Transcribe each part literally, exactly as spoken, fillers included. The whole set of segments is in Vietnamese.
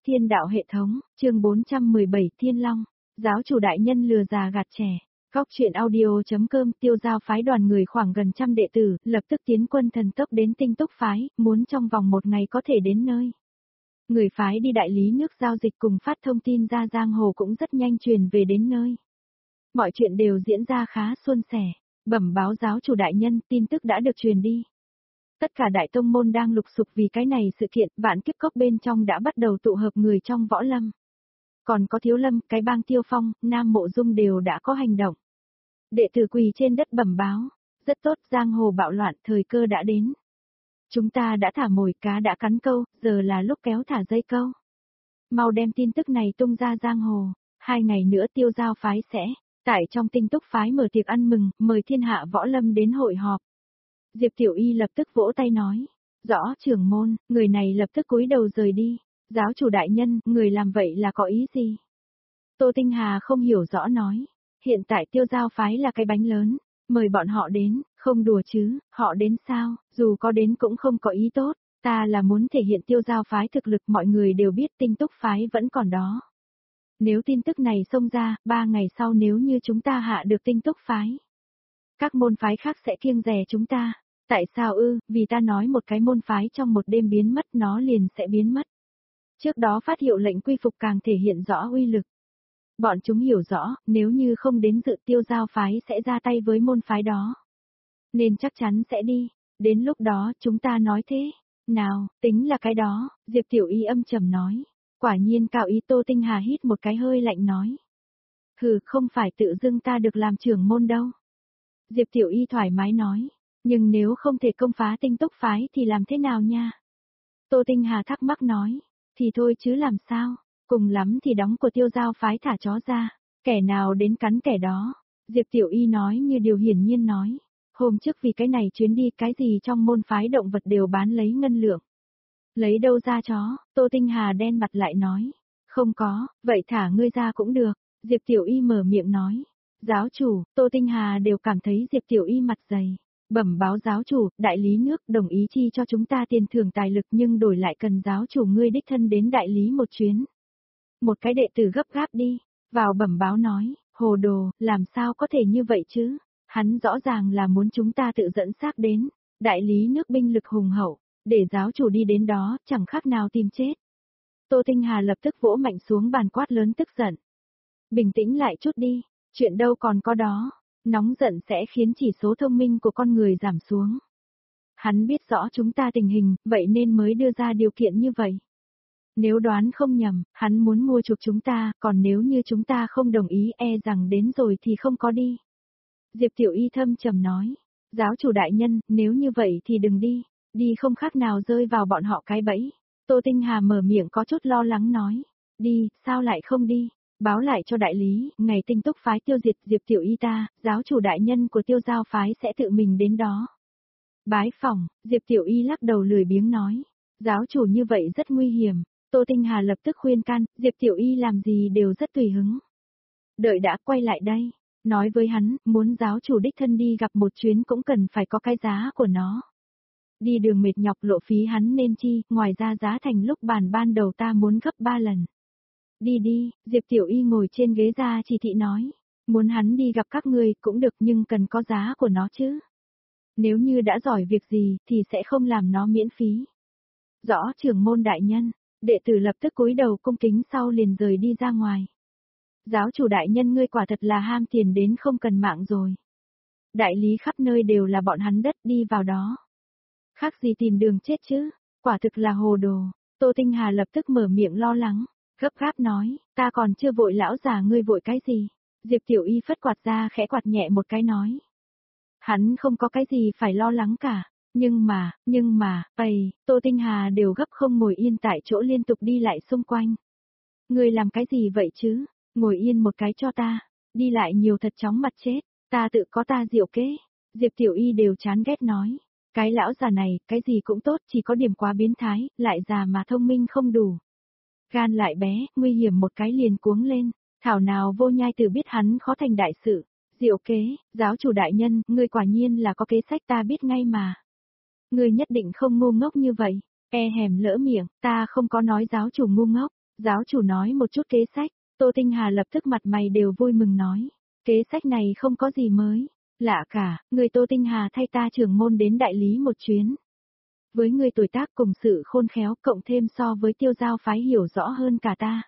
Thiên đạo hệ thống, chương bốn trăm mười bảy Thiên Long, giáo chủ đại nhân lừa già gạt trẻ. Góc truyện audio.com Tiêu Giao phái đoàn người khoảng gần trăm đệ tử, lập tức tiến quân thần tốc đến Tinh Túc phái, muốn trong vòng một ngày có thể đến nơi. Người phái đi đại lý nước giao dịch cùng phát thông tin ra giang hồ cũng rất nhanh truyền về đến nơi. Mọi chuyện đều diễn ra khá suôn sẻ, bẩm báo giáo chủ đại nhân, tin tức đã được truyền đi. Tất cả đại tông môn đang lục sục vì cái này sự kiện, vạn kiếp cốc bên trong đã bắt đầu tụ hợp người trong võ lâm. Còn có Thiếu Lâm, cái bang Tiêu Phong, Nam Mộ Dung đều đã có hành động. Đệ tử quỳ trên đất bẩm báo, rất tốt, giang hồ bạo loạn, thời cơ đã đến. Chúng ta đã thả mồi, cá đã cắn câu, giờ là lúc kéo thả dây câu. Mau đem tin tức này tung ra giang hồ, hai ngày nữa Tiêu Giao phái sẽ, tại trong Tinh Túc phái mở tiệc ăn mừng, mời thiên hạ võ lâm đến hội họp. Diệp Tiểu Y lập tức vỗ tay nói, rõ trưởng môn, người này lập tức cúi đầu rời đi. Giáo chủ đại nhân, người làm vậy là có ý gì? Tô Tinh Hà không hiểu rõ nói, hiện tại Tiêu Giao phái là cái bánh lớn, mời bọn họ đến, không đùa chứ, họ đến sao, dù có đến cũng không có ý tốt, ta là muốn thể hiện Tiêu Giao phái thực lực, mọi người đều biết Tinh Túc phái vẫn còn đó. Nếu tin tức này xông ra, ba ngày sau nếu như chúng ta hạ được Tinh Túc phái, các môn phái khác sẽ kiêng dè chúng ta. Tại sao ư, vì ta nói một cái môn phái trong một đêm biến mất nó liền sẽ biến mất. Trước đó phát hiệu lệnh quy phục càng thể hiện rõ uy lực. Bọn chúng hiểu rõ, nếu như không đến dự Tiêu Giao phái sẽ ra tay với môn phái đó. Nên chắc chắn sẽ đi, đến lúc đó chúng ta nói thế. Nào, tính là cái đó, Diệp Tiểu Y âm trầm nói. Quả nhiên Cao Ý. Tô Tinh Hà hít một cái hơi lạnh nói. Hừ, không phải tự dưng ta được làm trưởng môn đâu. Diệp Tiểu Y thoải mái nói. Nhưng nếu không thể công phá Tinh Túc phái thì làm thế nào nha? Tô Tinh Hà thắc mắc nói. Thì thôi chứ làm sao, cùng lắm thì đóng của Tiêu Giao phái thả chó ra, kẻ nào đến cắn kẻ đó. Diệp Tiểu Y nói như điều hiển nhiên nói. Hôm trước vì cái này chuyến đi cái gì trong môn phái động vật đều bán lấy ngân lượng. Lấy đâu ra chó, Tô Tinh Hà đen mặt lại nói. Không có, vậy thả ngươi ra cũng được. Diệp Tiểu Y mở miệng nói. Giáo chủ, Tô Tinh Hà đều cảm thấy Diệp Tiểu Y mặt dày. Bẩm báo giáo chủ, đại lý nước đồng ý chi cho chúng ta tiền thưởng tài lực nhưng đổi lại cần giáo chủ ngươi đích thân đến đại lý một chuyến. Một cái đệ tử gấp gáp đi, vào bẩm báo nói, hồ đồ, làm sao có thể như vậy chứ, hắn rõ ràng là muốn chúng ta tự dẫn xác đến, đại lý nước binh lực hùng hậu, để giáo chủ đi đến đó, chẳng khác nào tìm chết. Tô Tinh Hà lập tức vỗ mạnh xuống bàn quát lớn tức giận. Bình tĩnh lại chút đi, chuyện đâu còn có đó. Nóng giận sẽ khiến chỉ số thông minh của con người giảm xuống. Hắn biết rõ chúng ta tình hình, vậy nên mới đưa ra điều kiện như vậy. Nếu đoán không nhầm, hắn muốn mua chuộc chúng ta, còn nếu như chúng ta không đồng ý e rằng đến rồi thì không có đi. Diệp Tiểu Y thâm trầm nói, giáo chủ đại nhân, nếu như vậy thì đừng đi, đi không khác nào rơi vào bọn họ cái bẫy. Tô Tinh Hà mở miệng có chút lo lắng nói, đi, sao lại không đi? Báo lại cho đại lý, ngày Tinh Túc phái tiêu diệt Diệp Tiểu Y ta, giáo chủ đại nhân của Tiêu Giao phái sẽ tự mình đến đó. Bái phỏng, Diệp Tiểu Y lắc đầu lười biếng nói, giáo chủ như vậy rất nguy hiểm. Tô Tinh Hà lập tức khuyên can, Diệp Tiểu Y làm gì đều rất tùy hứng. Đợi đã quay lại đây, nói với hắn, muốn giáo chủ đích thân đi gặp một chuyến cũng cần phải có cái giá của nó. Đi đường mệt nhọc lộ phí hắn nên chi, ngoài ra giá thành lúc bàn ban đầu ta muốn gấp ba lần. Đi đi, Diệp Tiểu Y ngồi trên ghế ra chỉ thị nói. Muốn hắn đi gặp các ngươi cũng được nhưng cần có giá của nó chứ. Nếu như đã giỏi việc gì thì sẽ không làm nó miễn phí. Rõ trưởng môn đại nhân, đệ tử lập tức cúi đầu cung kính sau liền rời đi ra ngoài. Giáo chủ đại nhân ngươi quả thật là ham tiền đến không cần mạng rồi. Đại lý khắp nơi đều là bọn hắn đất đi vào đó. Khác gì tìm đường chết chứ, quả thực là hồ đồ. Tô Tinh Hà lập tức mở miệng lo lắng. Gấp gáp nói, ta còn chưa vội lão già ngươi vội cái gì? Diệp Tiểu Y phất quạt ra khẽ quạt nhẹ một cái nói. Hắn không có cái gì phải lo lắng cả, nhưng mà, nhưng mà, ầy, Tô Tinh Hà đều gấp không ngồi yên tại chỗ liên tục đi lại xung quanh. Ngươi làm cái gì vậy chứ? Ngồi yên một cái cho ta, đi lại nhiều thật chóng mặt chết, ta tự có ta diệu kế. Diệp Tiểu Y đều chán ghét nói. Cái lão già này, cái gì cũng tốt chỉ có điểm quá biến thái, lại già mà thông minh không đủ. Gan lại bé, nguy hiểm một cái liền cuống lên, thảo nào Vô Nhai Tử biết hắn khó thành đại sự. Diệu kế, giáo chủ đại nhân, ngươi quả nhiên là có kế sách ta biết ngay mà. Ngươi nhất định không ngu ngốc như vậy, e hèm lỡ miệng, ta không có nói giáo chủ ngu ngốc. Giáo chủ nói một chút kế sách, Tô Tinh Hà lập tức mặt mày đều vui mừng nói. Kế sách này không có gì mới. Lạ cả, người Tô Tinh Hà thay ta trưởng môn đến đại lý một chuyến. Với người tuổi tác cùng sự khôn khéo cộng thêm so với tiêu giao phái hiểu rõ hơn cả ta.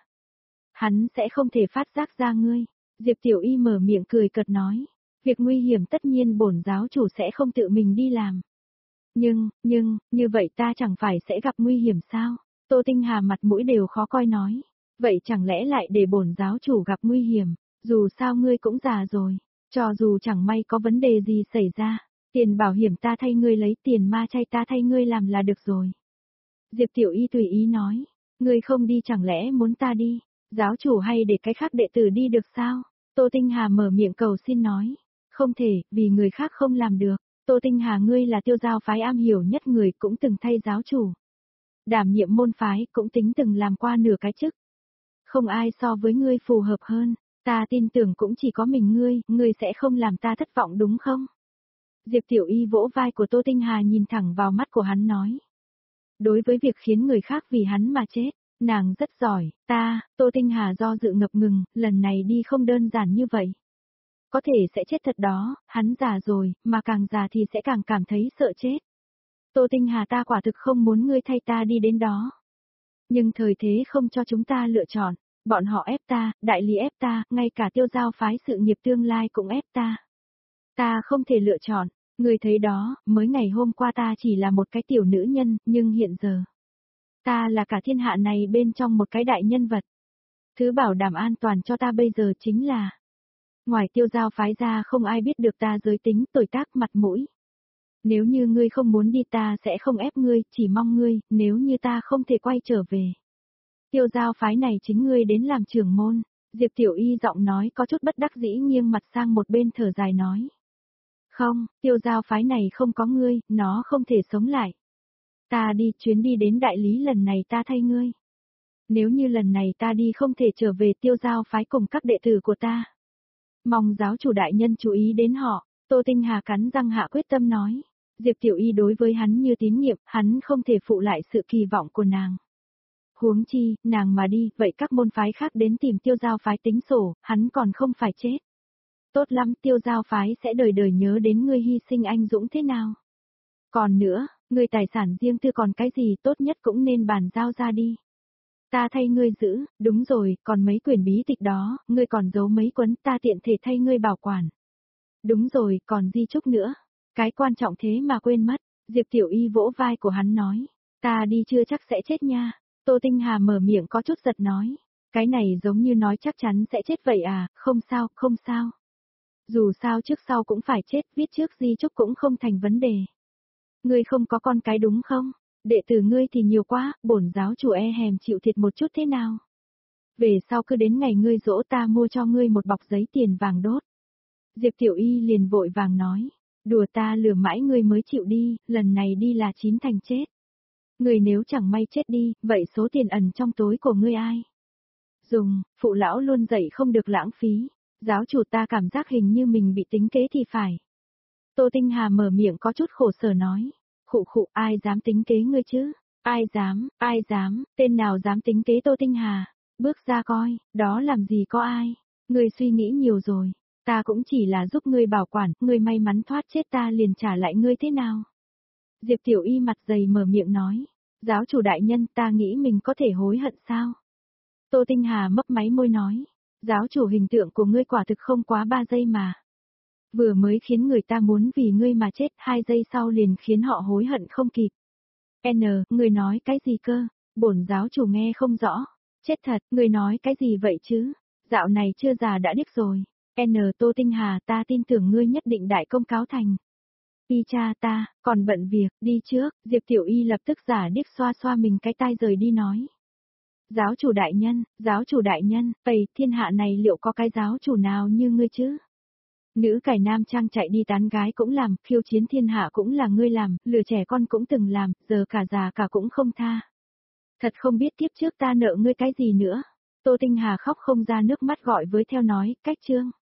Hắn sẽ không thể phát giác ra ngươi. Diệp Tiểu Y mở miệng cười cợt nói. Việc nguy hiểm tất nhiên bổn giáo chủ sẽ không tự mình đi làm. Nhưng, nhưng, như vậy ta chẳng phải sẽ gặp nguy hiểm sao? Tô Tinh Hà mặt mũi đều khó coi nói. Vậy chẳng lẽ lại để bổn giáo chủ gặp nguy hiểm, dù sao ngươi cũng già rồi, cho dù chẳng may có vấn đề gì xảy ra, tiền bảo hiểm ta thay ngươi lấy, tiền ma chay ta thay ngươi làm là được rồi. Diệp Tiểu Y tùy ý nói, ngươi không đi chẳng lẽ muốn ta đi, giáo chủ hay để cái khác đệ tử đi được sao? Tô Tinh Hà mở miệng cầu xin nói, không thể, vì người khác không làm được. Tô Tinh Hà ngươi là tiêu giao phái am hiểu nhất người cũng từng thay giáo chủ. Đảm nhiệm môn phái cũng tính từng làm qua nửa cái chức. Không ai so với ngươi phù hợp hơn, ta tin tưởng cũng chỉ có mình ngươi, ngươi sẽ không làm ta thất vọng đúng không? Diệp Tiểu Y vỗ vai của Tô Tinh Hà nhìn thẳng vào mắt của hắn nói. Đối với việc khiến người khác vì hắn mà chết, nàng rất giỏi, ta, Tô Tinh Hà do dự ngập ngừng, lần này đi không đơn giản như vậy. Có thể sẽ chết thật đó, hắn già rồi, mà càng già thì sẽ càng cảm thấy sợ chết. Tô Tinh Hà ta quả thực không muốn ngươi thay ta đi đến đó. Nhưng thời thế không cho chúng ta lựa chọn, bọn họ ép ta, đại lý ép ta, ngay cả tiêu giao phái sự nghiệp tương lai cũng ép ta. Ta không thể lựa chọn, ngươi thấy đó, mới ngày hôm qua ta chỉ là một cái tiểu nữ nhân, nhưng hiện giờ, ta là cả thiên hạ này bên trong một cái đại nhân vật. Thứ bảo đảm an toàn cho ta bây giờ chính là, ngoài tiêu giao phái ra không ai biết được ta giới tính, tuổi tác, mặt mũi. Nếu như ngươi không muốn đi ta sẽ không ép ngươi, chỉ mong ngươi, nếu như ta không thể quay trở về. Tiêu giao phái này chính ngươi đến làm trưởng môn. Diệp Tiểu Y giọng nói có chút bất đắc dĩ nghiêng mặt sang một bên thở dài nói. Không, tiêu giao phái này không có ngươi, nó không thể sống lại. Ta đi, chuyến đi đến đại lý lần này ta thay ngươi. Nếu như lần này ta đi không thể trở về tiêu giao phái cùng các đệ tử của ta. Mong giáo chủ đại nhân chú ý đến họ, Tô Tinh Hà cắn răng hạ quyết tâm nói. Diệp Tiểu Y đối với hắn như tín nhiệm, hắn không thể phụ lại sự kỳ vọng của nàng. Huống chi, nàng mà đi, vậy các môn phái khác đến tìm tiêu giao phái tính sổ, hắn còn không phải chết. Tốt lắm, tiêu giao phái sẽ đời đời nhớ đến ngươi hy sinh anh dũng thế nào. Còn nữa, ngươi tài sản riêng tư còn cái gì tốt nhất cũng nên bàn giao ra đi. Ta thay ngươi giữ, đúng rồi, còn mấy quyển bí tịch đó, ngươi còn giấu mấy cuốn, ta tiện thể thay ngươi bảo quản. Đúng rồi, còn di chúc nữa. Cái quan trọng thế mà quên mất, Diệp Tiểu Y vỗ vai của hắn nói, ta đi chưa chắc sẽ chết nha. Tô Tinh Hà mở miệng có chút giật nói, cái này giống như nói chắc chắn sẽ chết vậy à, không sao, không sao. Dù sao trước sau cũng phải chết, viết trước di chúc cũng không thành vấn đề. Ngươi không có con cái đúng không? Đệ tử ngươi thì nhiều quá, bổn giáo chủ e hèm chịu thiệt một chút thế nào? Về sau cứ đến ngày ngươi dỗ ta mua cho ngươi một bọc giấy tiền vàng đốt. Diệp Tiểu Y liền vội vàng nói. Đùa ta lừa mãi ngươi mới chịu đi, lần này đi là chín thành chết. Ngươi nếu chẳng may chết đi, vậy số tiền ẩn trong tối của ngươi ai? Dùng, phụ lão luôn dạy không được lãng phí. Giáo chủ ta cảm giác hình như mình bị tính kế thì phải. Tô Tinh Hà mở miệng có chút khổ sở nói. Khụ khụ, ai dám tính kế ngươi chứ? Ai dám, ai dám, tên nào dám tính kế Tô Tinh Hà? Bước ra coi, đó làm gì có ai? Ngươi suy nghĩ nhiều rồi. Ta cũng chỉ là giúp ngươi bảo quản, ngươi may mắn thoát chết ta liền trả lại ngươi thế nào? Diệp Tiểu Y mặt dày mở miệng nói. Giáo chủ đại nhân ta nghĩ mình có thể hối hận sao? Tô Tinh Hà mấp máy môi nói. Giáo chủ hình tượng của ngươi quả thực không quá ba giây mà. Vừa mới khiến người ta muốn vì ngươi mà chết, hai giây sau liền khiến họ hối hận không kịp. N, ngươi nói cái gì cơ? Bổn giáo chủ nghe không rõ. Chết thật, ngươi nói cái gì vậy chứ? Dạo này chưa già đã điếc rồi. N, Tô Tinh Hà ta tin tưởng ngươi nhất định đại công cáo thành. Y cha ta, còn bận việc, đi trước, Diệp Tiểu Y lập tức giả điếc xoa xoa mình cái tai rời đi nói. Giáo chủ đại nhân, giáo chủ đại nhân, vậy thiên hạ này liệu có cái giáo chủ nào như ngươi chứ? Nữ cải nam trang chạy đi tán gái cũng làm, khiêu chiến thiên hạ cũng là ngươi làm, lừa trẻ con cũng từng làm, giờ cả già cả cũng không tha. Thật không biết kiếp trước ta nợ ngươi cái gì nữa. Tô Tinh Hà khóc không ra nước mắt gọi với theo nói, cách chương.